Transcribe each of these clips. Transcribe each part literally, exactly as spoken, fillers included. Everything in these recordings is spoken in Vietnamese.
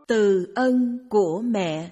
Từ ân của mẹ.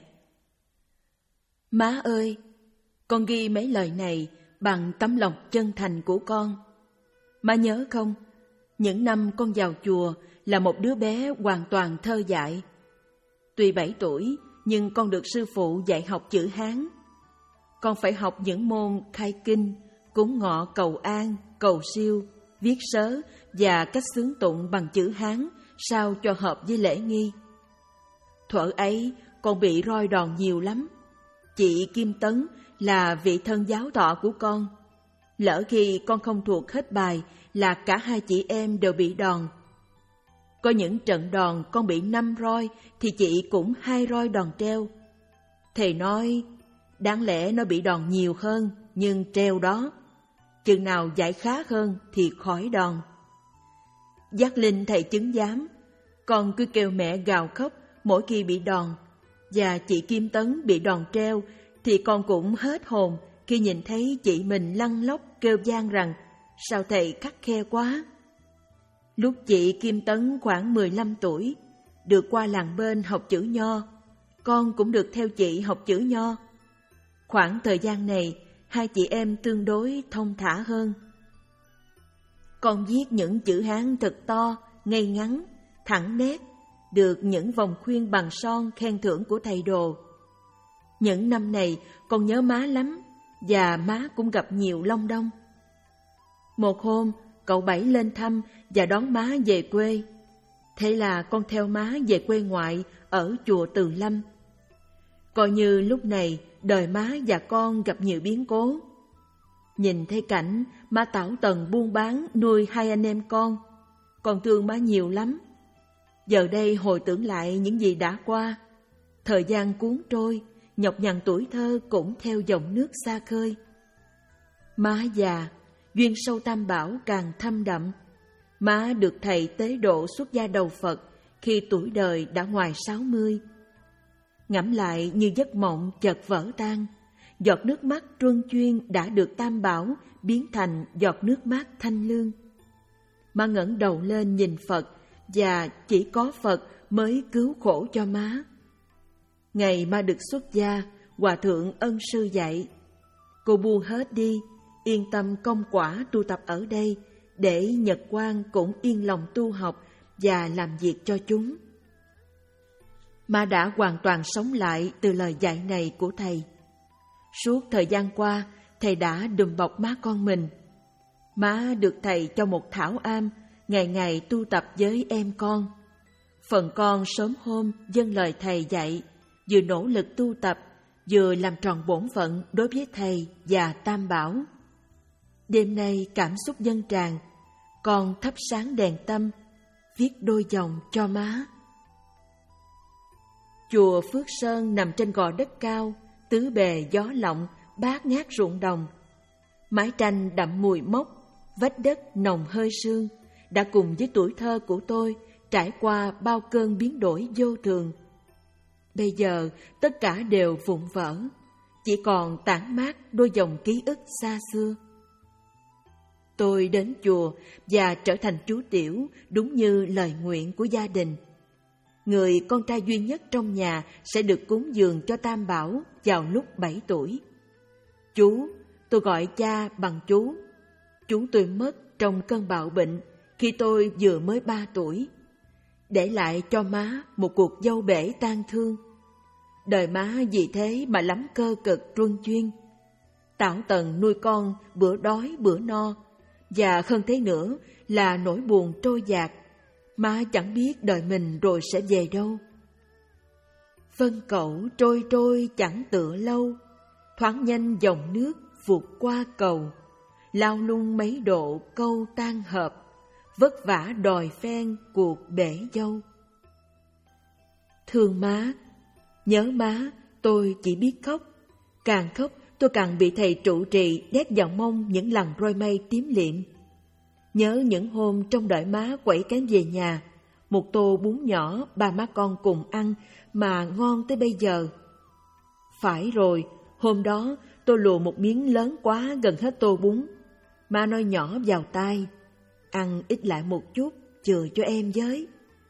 Má ơi, con ghi mấy lời này bằng tấm lòng chân thành của con. Má nhớ không, những năm con vào chùa là một đứa bé hoàn toàn thơ dại. Tuy bảy tuổi, nhưng con được sư phụ dạy học chữ Hán. Con phải học những môn khai kinh, cúng ngọ cầu an, cầu siêu, viết sớ và cách xướng tụng bằng chữ Hán sao cho hợp với lễ nghi. Thuở ấy, con bị roi đòn nhiều lắm. Chị Kim Tấn là vị thân giáo thọ của con. Lỡ khi con không thuộc hết bài là cả hai chị em đều bị đòn. Có những trận đòn con bị năm roi thì chị cũng hai roi đòn treo. Thầy nói, đáng lẽ nó bị đòn nhiều hơn, nhưng treo đó. Chừng nào giải khá hơn thì khỏi đòn. Giác linh thầy chứng giám, con cứ kêu mẹ gào khóc mỗi khi bị đòn. Và chị Kim Tấn bị đòn treo thì con cũng hết hồn khi nhìn thấy chị mình lăn lóc kêu vang rằng sao thầy khắt khe quá. Lúc chị Kim Tấn khoảng mười lăm tuổi, được qua làng bên học chữ Nho, con cũng được theo chị học chữ Nho. Khoảng thời gian này, hai chị em tương đối thông thả hơn. Con viết những chữ Hán thật to, ngay ngắn, thẳng nét, được những vòng khuyên bằng son khen thưởng của thầy đồ. Những năm này con nhớ má lắm, và má cũng gặp nhiều long đong. Một hôm, cậu Bảy lên thăm và đón má về quê. Thế là con theo má về quê ngoại ở chùa Từ Lâm. Coi như lúc này đời má và con gặp nhiều biến cố. Nhìn thấy cảnh má Tảo Tần buôn bán nuôi hai anh em con, con thương má nhiều lắm. Giờ đây hồi tưởng lại những gì đã qua, thời gian cuốn trôi, nhọc nhằn tuổi thơ cũng theo dòng nước xa khơi. Má già, duyên sâu Tam Bảo càng thâm đậm. Má được thầy tế độ xuất gia đầu Phật khi tuổi đời đã ngoài sáu mươi. Ngẫm lại như giấc mộng chợt vỡ tan, giọt nước mắt truân chuyên đã được Tam Bảo biến thành giọt nước mắt thanh lương. Má ngẩng đầu lên nhìn Phật, và chỉ có Phật mới cứu khổ cho má. Ngày má được xuất gia, Hòa Thượng Ân Sư dạy, cô buông hết đi, yên tâm công quả tu tập ở đây, để Nhật Quang cũng yên lòng tu học và làm việc cho chúng. Má đã hoàn toàn sống lại từ lời dạy này của thầy. Suốt thời gian qua, thầy đã đùm bọc má con mình. Má được thầy cho một thảo am, ngày ngày tu tập với em con. Phần con sớm hôm vâng lời thầy dạy, vừa nỗ lực tu tập, vừa làm tròn bổn phận đối với thầy và Tam Bảo. Đêm nay cảm xúc dâng tràn, con thắp sáng đèn tâm, viết đôi dòng cho má. Chùa Phước Sơn nằm trên gò đất cao, tứ bề gió lộng, bát ngát ruộng đồng. Mái tranh đậm mùi mốc, vách đất nồng hơi sương, đã cùng với tuổi thơ của tôi trải qua bao cơn biến đổi vô thường. Bây giờ tất cả đều vụn vỡ, chỉ còn tản mát đôi dòng ký ức xa xưa. Tôi đến chùa và trở thành chú tiểu đúng như lời nguyện của gia đình. Người con trai duy nhất trong nhà sẽ được cúng dường cho Tam Bảo vào lúc bảy tuổi. Chú, tôi gọi cha bằng chú. Chú tôi mất trong cơn bạo bệnh khi tôi vừa mới ba tuổi, để lại cho má một cuộc dâu bể tang thương. Đời má vì thế mà lắm cơ cực truân chuyên. Tảo Tần nuôi con bữa đói bữa no, và hơn thế nữa là nỗi buồn trôi dạt. Má chẳng biết đời mình rồi sẽ về đâu. Vân cẩu trôi trôi chẳng tựa lâu, thoáng nhanh dòng nước vụt qua cầu. Lao lung mấy độ câu tan hợp, vất vả đòi phen cuộc bể dâu. Thương má, nhớ má, tôi chỉ biết khóc. Càng khóc tôi càng bị thầy trụ trì đét vào mông những lần roi mây tím liệm. Nhớ những hôm trong đợi má quẩy cánh về nhà, một tô bún nhỏ ba má con cùng ăn mà ngon tới bây giờ. Phải rồi, hôm đó tôi lùa một miếng lớn quá gần hết tô bún. Má nói nhỏ vào tai, ăn ít lại một chút, chừa cho em với.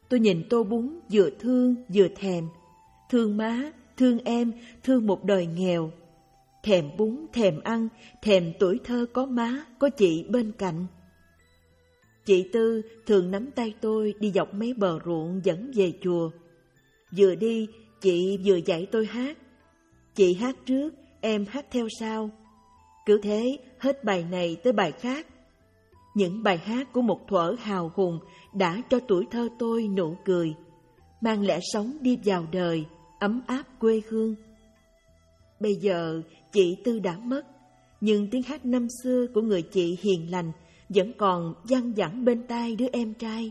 Tôi nhìn tô bún vừa thương vừa thèm. Thương má, thương em, thương một đời nghèo. Thèm bún, thèm ăn, thèm tuổi thơ có má, có chị bên cạnh. Chị Tư thường nắm tay tôi đi dọc mấy bờ ruộng dẫn về chùa. Vừa đi, chị vừa dạy tôi hát. Chị hát trước, em hát theo sau. Cứ thế, hết bài này tới bài khác. Những bài hát của một thuở hào hùng đã cho tuổi thơ tôi nụ cười, mang lẽ sống đi vào đời, ấm áp quê hương. Bây giờ chị Tư đã mất, nhưng tiếng hát năm xưa của người chị hiền lành vẫn còn văng vẳng bên tai đứa em trai.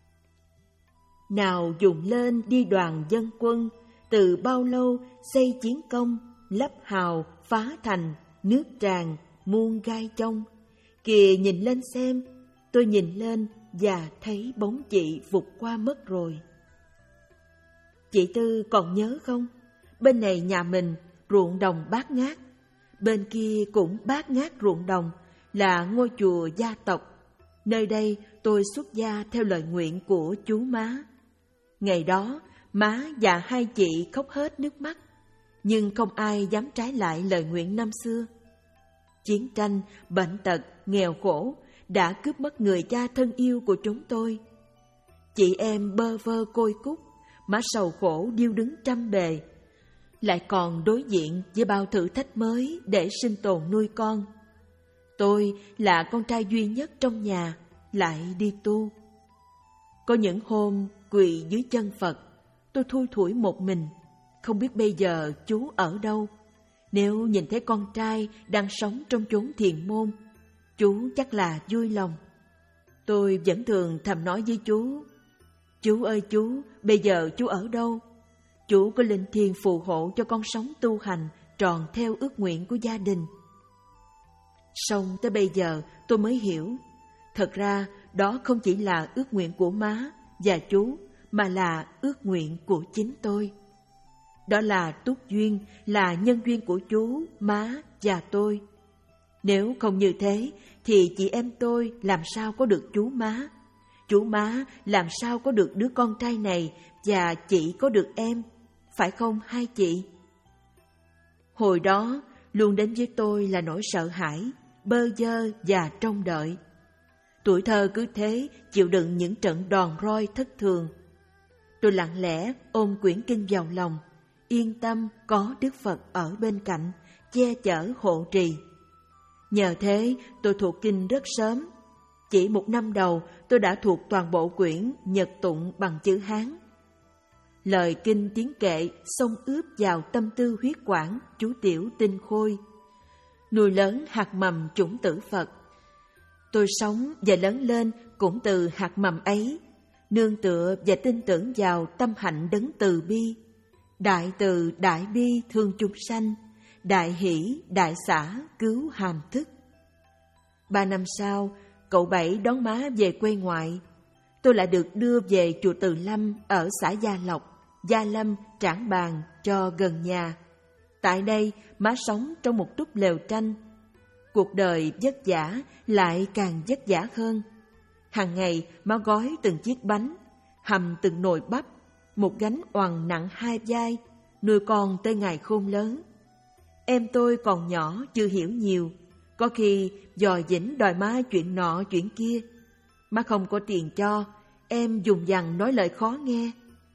Nào dùng lên đi đoàn dân quân, từ bao lâu xây chiến công, lấp hào, phá thành, nước tràn, muôn gai trong. Kìa nhìn lên xem, tôi nhìn lên và thấy bóng chị vụt qua mất rồi. Chị Tư còn nhớ không? Bên này nhà mình ruộng đồng bát ngát, bên kia cũng bát ngát ruộng đồng, là ngôi chùa gia tộc. Nơi đây tôi xuất gia theo lời nguyện của chú má. Ngày đó, má và hai chị khóc hết nước mắt, nhưng không ai dám trái lại lời nguyện năm xưa. Chiến tranh, bệnh tật, nghèo khổ đã cướp mất người cha thân yêu của chúng tôi. Chị em bơ vơ côi cút, má sầu khổ điêu đứng trăm bề, lại còn đối diện với bao thử thách mới để sinh tồn nuôi con. Tôi là con trai duy nhất trong nhà, lại đi tu. Có những hôm quỳ dưới chân Phật, tôi thui thủi một mình, không biết bây giờ chú ở đâu. Nếu nhìn thấy con trai đang sống trong chốn thiền môn, chú chắc là vui lòng. Tôi vẫn thường thầm nói với chú: Chú ơi chú, bây giờ chú ở đâu? Chú có linh thiêng phù hộ cho con sống tu hành tròn theo ước nguyện của gia đình. Xong tới bây giờ tôi mới hiểu, thật ra đó không chỉ là ước nguyện của má và chú, mà là ước nguyện của chính tôi. Đó là túc duyên, là nhân duyên của chú, má và tôi. Nếu không như thế, thì chị em tôi làm sao có được chú má? Chú má làm sao có được đứa con trai này, và chị có được em, phải không hai chị? Hồi đó, luôn đến với tôi là nỗi sợ hãi, bơ vơ và trông đợi. Tuổi thơ cứ thế chịu đựng những trận đòn roi thất thường. Tôi lặng lẽ ôm quyển kinh vào lòng, yên tâm có Đức Phật ở bên cạnh, che chở hộ trì. Nhờ thế tôi thuộc kinh rất sớm. Chỉ một năm đầu tôi đã thuộc toàn bộ quyển Nhật Tụng bằng chữ Hán. Lời kinh tiếng kệ xông ướp vào tâm tư huyết quản, chú tiểu tinh khôi, nuôi lớn hạt mầm chủng tử Phật. Tôi sống và lớn lên cũng từ hạt mầm ấy, nương tựa và tin tưởng vào tâm hạnh đấng từ bi, đại từ đại bi thương chúng sanh, đại hỷ đại xả cứu hàm thức. Ba năm sau, cậu Bảy đón má về quê ngoại. Tôi lại được đưa về chùa Từ Lâm ở xã Gia Lộc, Gia Lâm, Trảng Bàng cho gần nhà. Tại đây, má sống trong một túp lều tranh. Cuộc đời vất vả lại càng vất vả hơn. Hàng ngày, má gói từng chiếc bánh, hầm từng nồi bắp, một gánh oằn nặng hai vai, nuôi con tới ngày khôn lớn. Em tôi còn nhỏ chưa hiểu nhiều, có khi dò dĩnh đòi má chuyện nọ chuyện kia. Má không có tiền cho, em dùng dằng nói lời khó nghe.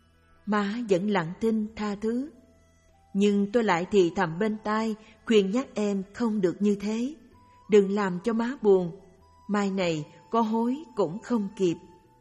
Má vẫn lặng thinh tha thứ. Nhưng tôi lại thì thầm bên tai, khuyên nhắc em không được như thế. Đừng làm cho má buồn, mai này có hối cũng không kịp.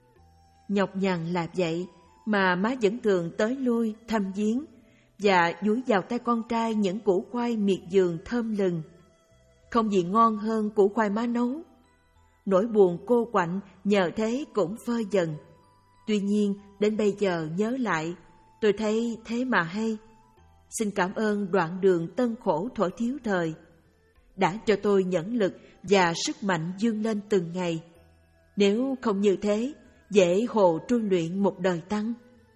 Nhọc nhằn là vậy, mà má vẫn thường tới lui thăm viếng và dúi vào tay con trai những củ khoai miệt vườn thơm lừng. Không gì ngon hơn củ khoai má nấu. Nỗi buồn cô quạnh nhờ thế cũng phơi dần. Tuy nhiên, đến bây giờ nhớ lại, tôi thấy thế mà hay. Xin cảm ơn đoạn đường tân khổ thuở thiếu thời, đã cho tôi nhẫn lực và sức mạnh vươn lên từng ngày. Nếu không như thế, dễ hồ trui luyện một đời tăng.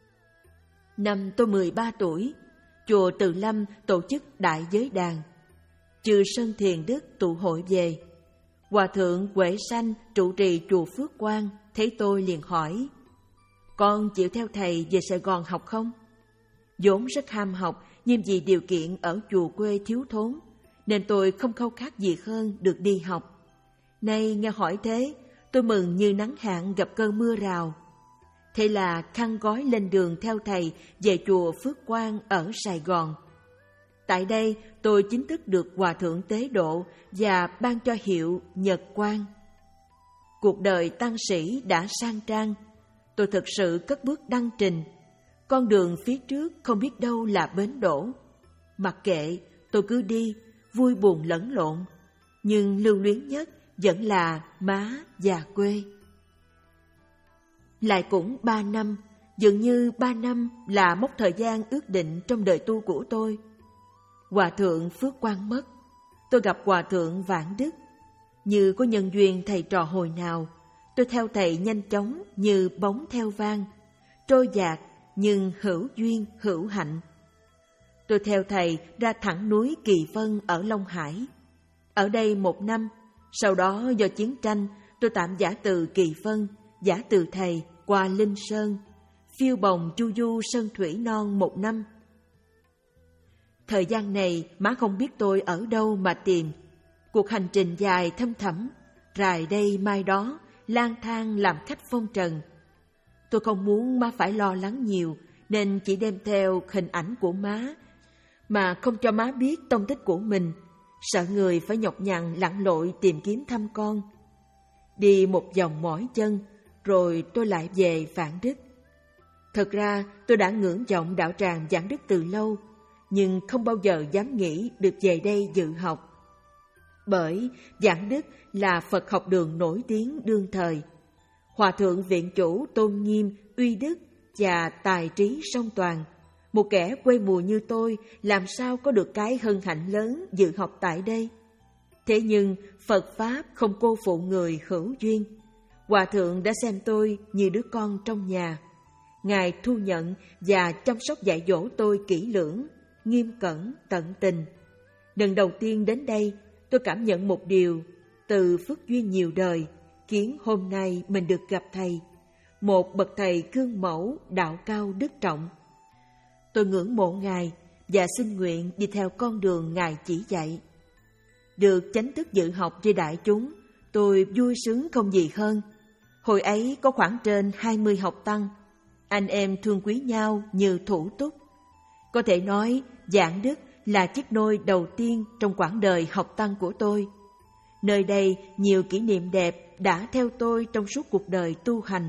Năm tôi mười ba tuổi, chùa Từ Lâm tổ chức đại giới đàn. Chư Sơn Thiền Đức tụ hội về. Hòa thượng Huệ Sanh trụ trì chùa Phước Quang thấy tôi liền hỏi: con chịu theo thầy về Sài Gòn học không? Vốn rất ham học, nhưng vì điều kiện ở chùa quê thiếu thốn, nên tôi không khao khát gì hơn được đi học. Nay nghe hỏi thế, tôi mừng như nắng hạn gặp cơn mưa rào. Thế là khăn gói lên đường theo thầy về chùa Phước Quang ở Sài Gòn. Tại đây, tôi chính thức được Hòa Thượng tế độ và ban cho hiệu Nhật Quang. Cuộc đời tăng sĩ đã sang trang, tôi thực sự cất bước đăng trình. Con đường phía trước không biết đâu là bến đỗ. Mặc kệ, tôi cứ đi, vui buồn lẫn lộn, nhưng lưu luyến nhất vẫn là má và quê. Lại cũng ba năm, dường như ba năm là mốc thời gian ước định trong đời tu của tôi. Hòa Thượng Phước Quang mất, tôi gặp Hòa Thượng Vạn Đức. Như có nhân duyên thầy trò hồi nào, tôi theo thầy nhanh chóng như bóng theo vang, trôi dạt nhưng hữu duyên hữu hạnh. Tôi theo thầy ra thẳng núi Kỳ Vân ở Long Hải. Ở đây một năm, sau đó do chiến tranh, tôi tạm giả từ Kỳ Vân, giả từ thầy qua Linh Sơn, phiêu bồng chu du sơn thủy non một năm. Thời gian này má không biết tôi ở đâu mà tìm. Cuộc hành trình dài thăm thẳm, rài đây mai đó, lang thang làm khách phong trần. Tôi không muốn má phải lo lắng nhiều, nên chỉ đem theo hình ảnh của má, mà không cho má biết tông tích của mình, sợ người phải nhọc nhằn lặn lội tìm kiếm thăm con. Đi một vòng mỏi chân, rồi tôi lại về Vạn Đức. Thật ra tôi đã ngưỡng vọng đạo tràng Vạn Đức từ lâu, nhưng không bao giờ dám nghĩ được về đây dự học. Bởi Vạn Đức là Phật học đường nổi tiếng đương thời. Hòa Thượng Viện Chủ tôn nghiêm, uy đức và tài trí song toàn. Một kẻ quê mùa như tôi làm sao có được cái hân hạnh lớn dự học tại đây. Thế nhưng Phật Pháp không cô phụ người hữu duyên. Hòa Thượng đã xem tôi như đứa con trong nhà. Ngài thu nhận và chăm sóc dạy dỗ tôi kỹ lưỡng, nghiêm cẩn, tận tình. Lần đầu tiên đến đây, tôi cảm nhận một điều từ phước duyên nhiều đời, khiến hôm nay mình được gặp thầy, một bậc thầy gương mẫu, đạo cao đức trọng. Tôi ngưỡng mộ Ngài và xin nguyện đi theo con đường Ngài chỉ dạy. Được chánh thức dự học với đại chúng, tôi vui sướng không gì hơn. Hồi ấy có khoảng trên hai mươi học tăng, anh em thương quý nhau như thủ túc. Có thể nói Vạn Đức là chiếc nôi đầu tiên trong quãng đời học tăng của tôi. Nơi đây nhiều kỷ niệm đẹp đã theo tôi trong suốt cuộc đời tu hành.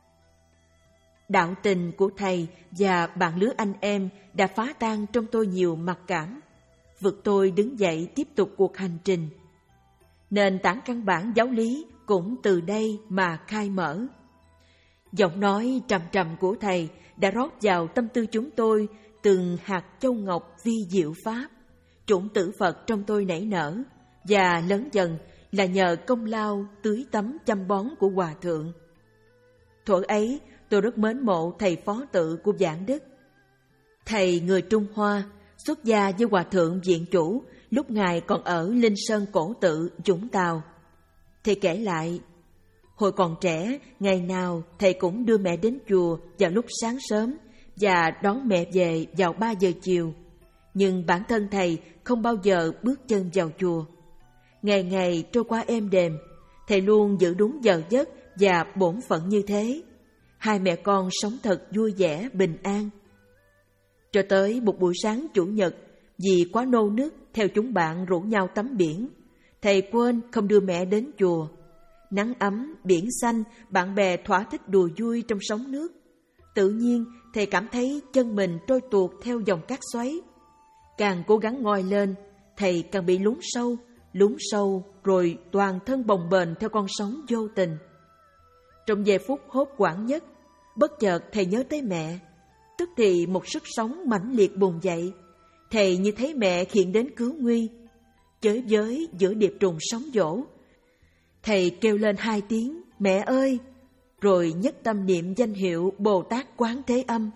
Đạo tình của thầy và bạn lứa anh em đã phá tan trong tôi nhiều mặc cảm, vực tôi đứng dậy tiếp tục cuộc hành trình. Nền tảng căn bản giáo lý cũng từ đây mà khai mở. Giọng nói trầm trầm của thầy đã rót vào tâm tư chúng tôi từng hạt châu ngọc vi diệu pháp, chủng tử Phật trong tôi nảy nở, và lớn dần là nhờ công lao tưới tắm chăm bón của Hòa Thượng. Thuở ấy, tôi rất mến mộ thầy phó tự của Vạn Đức. Thầy người Trung Hoa, xuất gia với Hòa Thượng Viện Chủ lúc Ngài còn ở Linh Sơn Cổ Tự, Vũng Tàu. Thầy kể lại, hồi còn trẻ, ngày nào thầy cũng đưa mẹ đến chùa vào lúc sáng sớm và đón mẹ về vào ba giờ chiều. Nhưng bản thân thầy không bao giờ bước chân vào chùa. Ngày ngày trôi qua êm đềm, thầy luôn giữ đúng giờ giấc và bổn phận như thế. Hai mẹ con sống thật vui vẻ, bình an. Cho tới một buổi sáng Chủ nhật, vì quá nô nức theo chúng bạn rủ nhau tắm biển, thầy quên không đưa mẹ đến chùa. Nắng ấm, biển xanh, bạn bè thỏa thích đùa vui trong sóng nước. Tự nhiên, thầy cảm thấy chân mình trôi tuột theo dòng cát xoáy. Càng cố gắng ngoi lên, thầy càng bị lún sâu, lún sâu rồi toàn thân bồng bềnh theo con sóng vô tình. Trong giây phút hốt hoảng nhất, bất chợt thầy nhớ tới mẹ. Tức thì một sức sống mãnh liệt bùng dậy. Thầy như thấy mẹ hiện đến cứu nguy. Chới với giữa điệp trùng sóng dỗ, thầy kêu lên hai tiếng mẹ ơi, rồi nhất tâm niệm danh hiệu Bồ Tát Quán Thế Âm.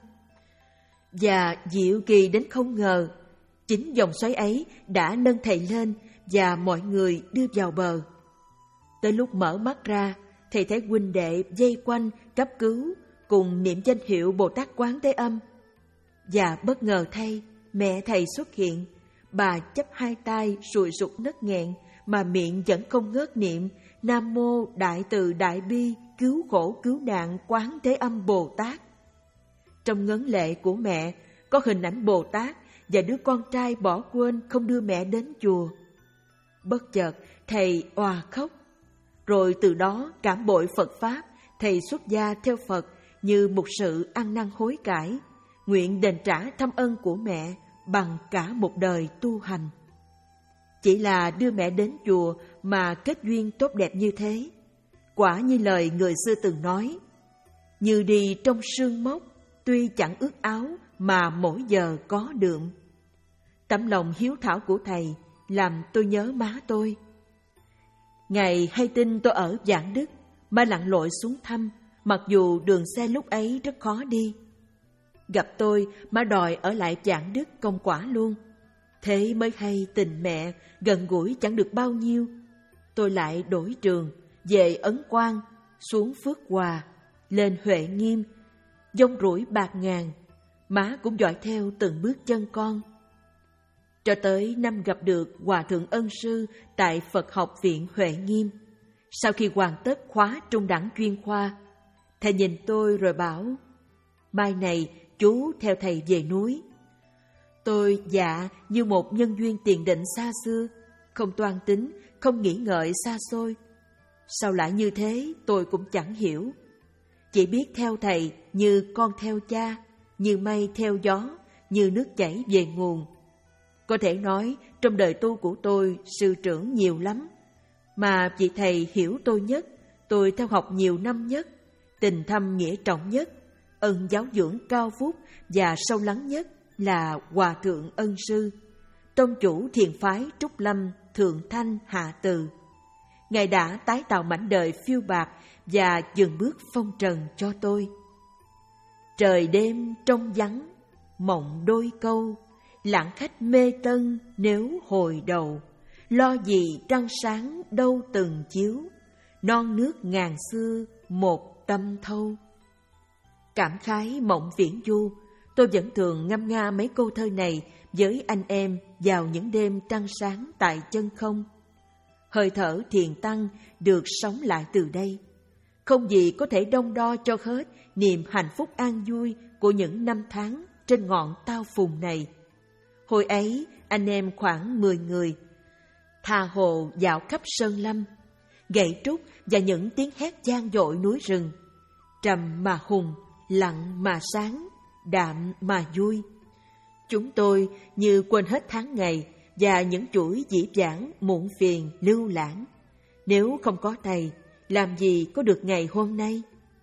Và diệu kỳ đến không ngờ, chính dòng xoáy ấy đã nâng thầy lên và mọi người đưa vào bờ. Tới lúc mở mắt ra, thầy thấy huynh đệ vây quanh cấp cứu, cùng niệm danh hiệu Bồ Tát Quán Thế Âm. Và bất ngờ thay, mẹ thầy xuất hiện. Bà chắp hai tay sùi sụt nấc nghẹn mà miệng vẫn không ngớt niệm Nam Mô Đại Từ Đại Bi Cứu Khổ Cứu Nạn Quán Thế Âm Bồ Tát. Trong ngấn lệ của mẹ có hình ảnh Bồ Tát và đứa con trai bỏ quên không đưa mẹ đến chùa. Bất chợt thầy òa khóc. Rồi từ đó cảm bội Phật Pháp, thầy xuất gia theo Phật như một sự ăn năn hối cải, nguyện đền trả thâm ân của mẹ bằng cả một đời tu hành. Chỉ là đưa mẹ đến chùa mà kết duyên tốt đẹp như thế. Quả như lời người xưa từng nói, như đi trong sương mốc, tuy chẳng ướt áo mà mỗi giờ có đượm. Tấm lòng hiếu thảo của thầy làm tôi nhớ má tôi. Ngày hay tin tôi ở Giảng Đức, má lặn lội xuống thăm, mặc dù đường xe lúc ấy rất khó đi. Gặp tôi, má đòi ở lại Giảng Đức công quả luôn. Thế mới hay tình mẹ gần gũi chẳng được bao nhiêu. Tôi lại đổi trường, về Ấn Quang, xuống Phước Hòa, lên Huệ Nghiêm, dông rủi bạc ngàn. Má cũng dõi theo từng bước chân con. Cho tới năm gặp được Hòa Thượng Ân Sư tại Phật học viện Huệ Nghiêm. Sau khi hoàn tất khóa trung đẳng chuyên khoa, thầy nhìn tôi rồi bảo, mai này chú theo thầy về núi. Tôi dạ như một nhân duyên tiền định xa xưa, không toan tính, không nghĩ ngợi xa xôi. Sao lại như thế tôi cũng chẳng hiểu. Chỉ biết theo thầy như con theo cha, như mây theo gió, như nước chảy về nguồn. Có thể nói trong đời tu của tôi sư trưởng nhiều lắm, mà vị thầy hiểu tôi nhất, tôi theo học nhiều năm nhất, tình thâm nghĩa trọng nhất, ân giáo dưỡng cao phúc và sâu lắng nhất là Hòa Thượng Ân Sư, tông chủ thiền phái Trúc Lâm Thượng Thanh Hạ Từ. Ngài đã tái tạo mảnh đời phiêu bạt và dừng bước phong trần cho tôi. Trời đêm trong vắng, mộng đôi câu, lãng khách mê tân nếu hồi đầu, lo gì trăng sáng đâu từng chiếu, non nước ngàn xưa một tâm thâu. Cảm khái mộng viễn du, tôi vẫn thường ngâm nga mấy câu thơ này với anh em vào những đêm trăng sáng tại chân không. Hơi thở thiền tăng được sống lại từ đây. Không gì có thể đong đo cho hết niềm hạnh phúc an vui của những năm tháng trên ngọn Tao Phùng này. Hồi ấy, anh em khoảng mười người, tha hồ dạo khắp sơn lâm, gậy trúc và những tiếng hét vang dội núi rừng. Trầm mà hùng, lặng mà sáng, đạm mà vui. Chúng tôi như quên hết tháng ngày và những chuỗi dĩ vãng muộn phiền lưu lãng. Nếu không có thầy, làm gì có được ngày hôm nay?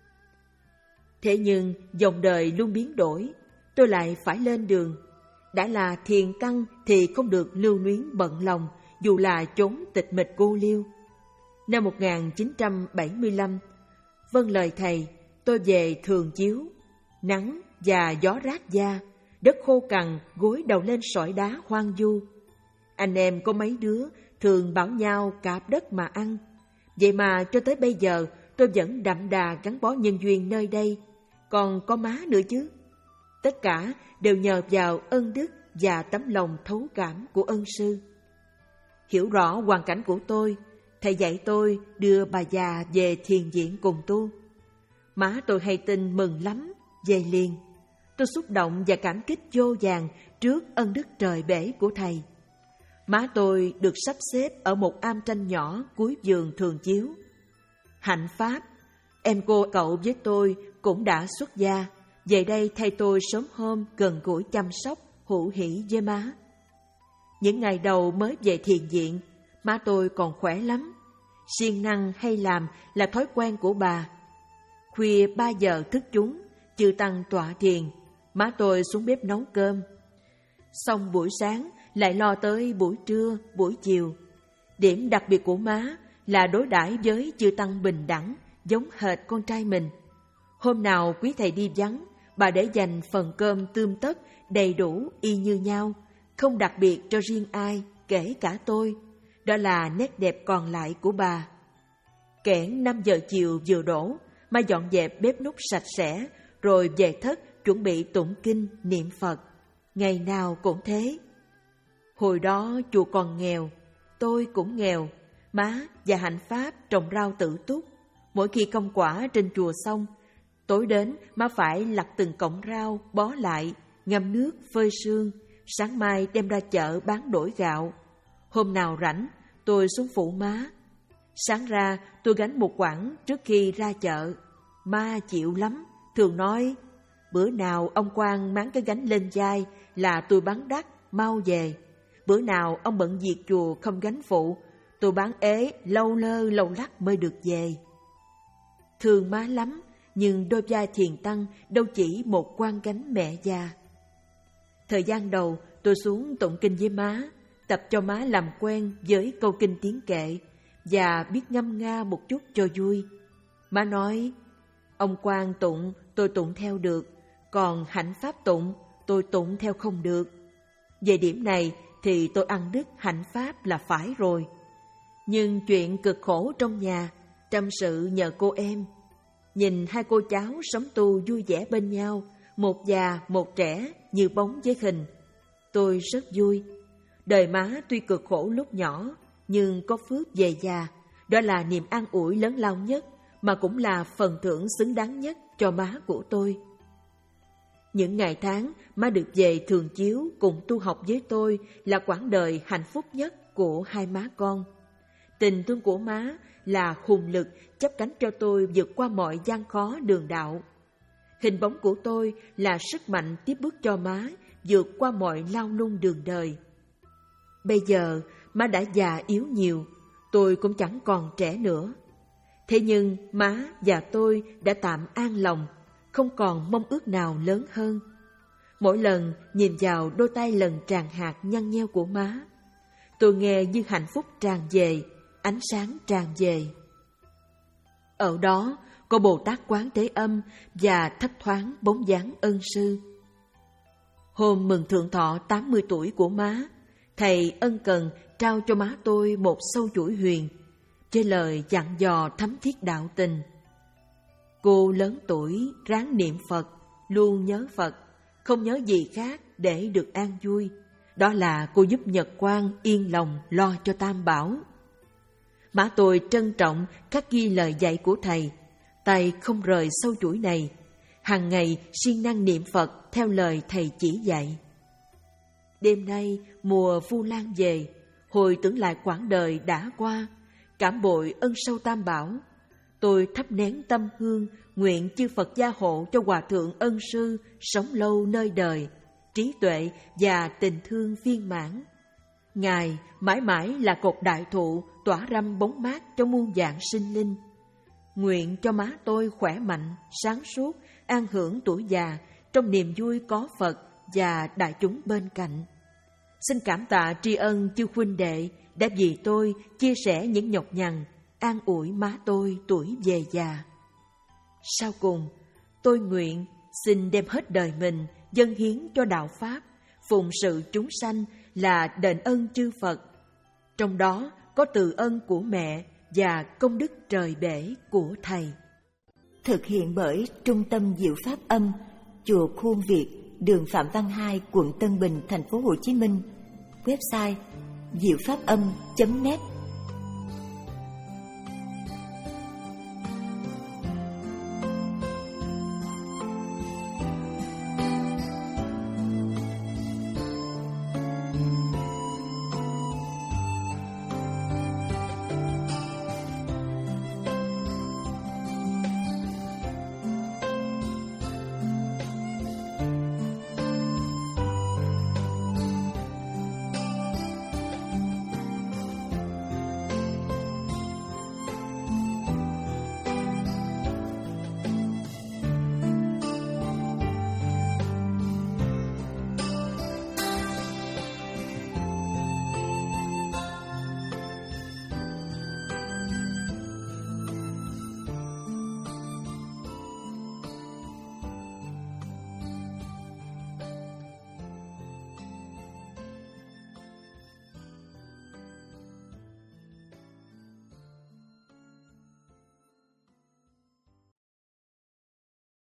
Thế nhưng dòng đời luôn biến đổi, tôi lại phải lên đường. Đã là thiền tăng thì không được lưu luyến bận lòng, dù là chốn tịch mịch cô liêu. Năm một nghìn chín trăm bảy mươi lăm, vâng lời thầy, tôi về Thường Chiếu. Nắng và gió rát da, đất khô cằn gối đầu lên sỏi đá hoang vu. Anh em có mấy đứa thường bảo nhau cạp đất mà ăn. Vậy mà cho tới bây giờ tôi vẫn đậm đà gắn bó nhân duyên nơi đây. Còn có má nữa chứ. Tất cả đều nhờ vào ân đức và tấm lòng thấu cảm của ân sư. Hiểu rõ hoàn cảnh của tôi, thầy dạy tôi đưa bà già về thiền viện cùng tu. Má tôi hay tin mừng lắm, về liền. Tôi xúc động và cảm kích vô vàn trước ân đức trời bể của thầy. Má tôi được sắp xếp ở một am tranh nhỏ cuối vườn Thường Chiếu. Hạnh Pháp, em cô cậu với tôi cũng đã xuất gia, về đây thay tôi sớm hôm gần gũi chăm sóc, hữu hỷ với má. Những ngày đầu mới về thiền viện, má tôi còn khỏe lắm. Siêng năng hay làm là thói quen của bà. Khuya ba giờ thức chúng, chư tăng tọa thiền, má tôi xuống bếp nấu cơm. Xong buổi sáng lại lo tới buổi trưa, buổi chiều. Điểm đặc biệt của má là đối đãi với chư tăng bình đẳng, giống hệt con trai mình. Hôm nào quý thầy đi vắng, bà để dành phần cơm tươm tất đầy đủ y như nhau, không đặc biệt cho riêng ai, kể cả tôi. Đó là nét đẹp còn lại của bà. Kẻn năm giờ chiều vừa đổ, má dọn dẹp bếp núc sạch sẽ, rồi về thất chuẩn bị tụng kinh, niệm Phật. Ngày nào cũng thế. Hồi đó chùa còn nghèo, tôi cũng nghèo. Má và Hạnh Pháp trồng rau tự túc. Mỗi khi công quả trên chùa xong, tối đến má phải lặt từng cọng rau, bó lại, ngâm nước, phơi sương. Sáng mai đem ra chợ bán đổi gạo. Hôm nào rảnh, tôi xuống phụ má. Sáng ra tôi gánh một quãng trước khi ra chợ. Má chịu lắm, thường nói, bữa nào ông Quang mang cái gánh lên vai là tôi bán đắt, mau về. Bữa nào ông bận việc chùa không gánh phụ, tôi bán ế, lâu lơ lâu lắc mới được về. Thương má lắm, nhưng đôi vai thiền tăng đâu chỉ một quan gánh mẹ già. Thời gian đầu tôi xuống tụng kinh với má, tập cho má làm quen với câu kinh tiếng kệ và biết ngâm nga một chút cho vui. Má nói, ông Quang tụng tôi tụng theo được, còn Hạnh Pháp tụng tôi tụng theo không được. Về điểm này thì tôi ăn đứt Hạnh Pháp là phải rồi. Nhưng chuyện cực khổ trong nhà, tâm sự nhờ cô em. Nhìn hai cô cháu sống tu vui vẻ bên nhau, một già một trẻ như bóng với hình. Tôi rất vui. Đời má tuy cực khổ lúc nhỏ, nhưng có phước về già. Đó là niềm an ủi lớn lao nhất, mà cũng là phần thưởng xứng đáng nhất cho má của tôi. Những ngày tháng má được về Thường Chiếu cùng tu học với tôi là quãng đời hạnh phúc nhất của hai má con. Tình thương của má là hùng lực chắp cánh cho tôi vượt qua mọi gian khó đường đạo. Hình bóng của tôi là sức mạnh tiếp bước cho má vượt qua mọi lao nung đường đời. Bây giờ má đã già yếu nhiều, tôi cũng chẳng còn trẻ nữa. Thế nhưng má và tôi đã tạm an lòng, không còn mong ước nào lớn hơn. Mỗi lần nhìn vào đôi tay lần tràn hạt nhăn nheo của má, tôi nghe như hạnh phúc tràn về, ánh sáng tràn về. Ở đó có Bồ Tát Quán Thế Âm và thấp thoáng bóng dáng ân sư. Hôm mừng thượng thọ tám mươi tuổi của má, thầy ân cần trao cho má tôi một sâu chuỗi huyền, với lời dặn dò thấm thiết đạo tình. Cô lớn tuổi ráng niệm Phật, luôn nhớ Phật, không nhớ gì khác để được an vui. Đó là cô giúp Nhật Quang yên lòng lo cho Tam Bảo. Má tôi trân trọng khắc ghi lời dạy của thầy, tay không rời sâu chuỗi này, hàng ngày siêng năng niệm Phật theo lời thầy chỉ dạy. Đêm nay mùa Vu Lan về, hồi tưởng lại quãng đời đã qua, cảm bội ân sâu Tam Bảo, tôi thắp nén tâm hương, nguyện chư Phật gia hộ cho Hòa Thượng Ân Sư sống lâu nơi đời, trí tuệ và tình thương viên mãn. Ngài mãi mãi là cột đại thụ tỏa râm bóng mát cho muôn vạn sinh linh. Nguyện cho má tôi khỏe mạnh, sáng suốt, an hưởng tuổi già trong niềm vui có Phật và đại chúng bên cạnh. Xin cảm tạ tri ân chư huynh đệ đã vì tôi chia sẻ những nhọc nhằn, an ủi má tôi tuổi về già. Sau cùng, tôi nguyện xin đem hết đời mình dâng hiến cho đạo Pháp, phụng sự chúng sanh là đền ơn chư Phật. Trong đó có từ ân của mẹ và công đức trời bể của thầy. Thực hiện bởi Trung tâm Diệu Pháp Âm, chùa Khuôn Việt, đường Phạm Văn Hai, quận Tân Bình, thành phố Hồ Chí Minh. Website diệu pháp âm chấm net.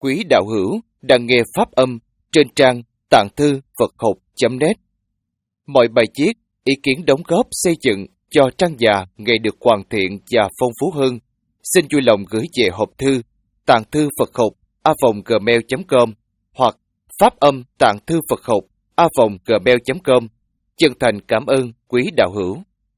quý đạo hữu đang nghe pháp âm trên trang tạng thư Phật học chấm net. Mọi bài viết, ý kiến đóng góp xây dựng cho trang già ngày được hoàn thiện và phong phú hơn, xin vui lòng gửi về hộp thư tạng thư Phật học a vòng gmail chấm com hoặc pháp âm tạng thư Phật học a vòng gmail chấm com. Chân thành cảm ơn quý đạo hữu.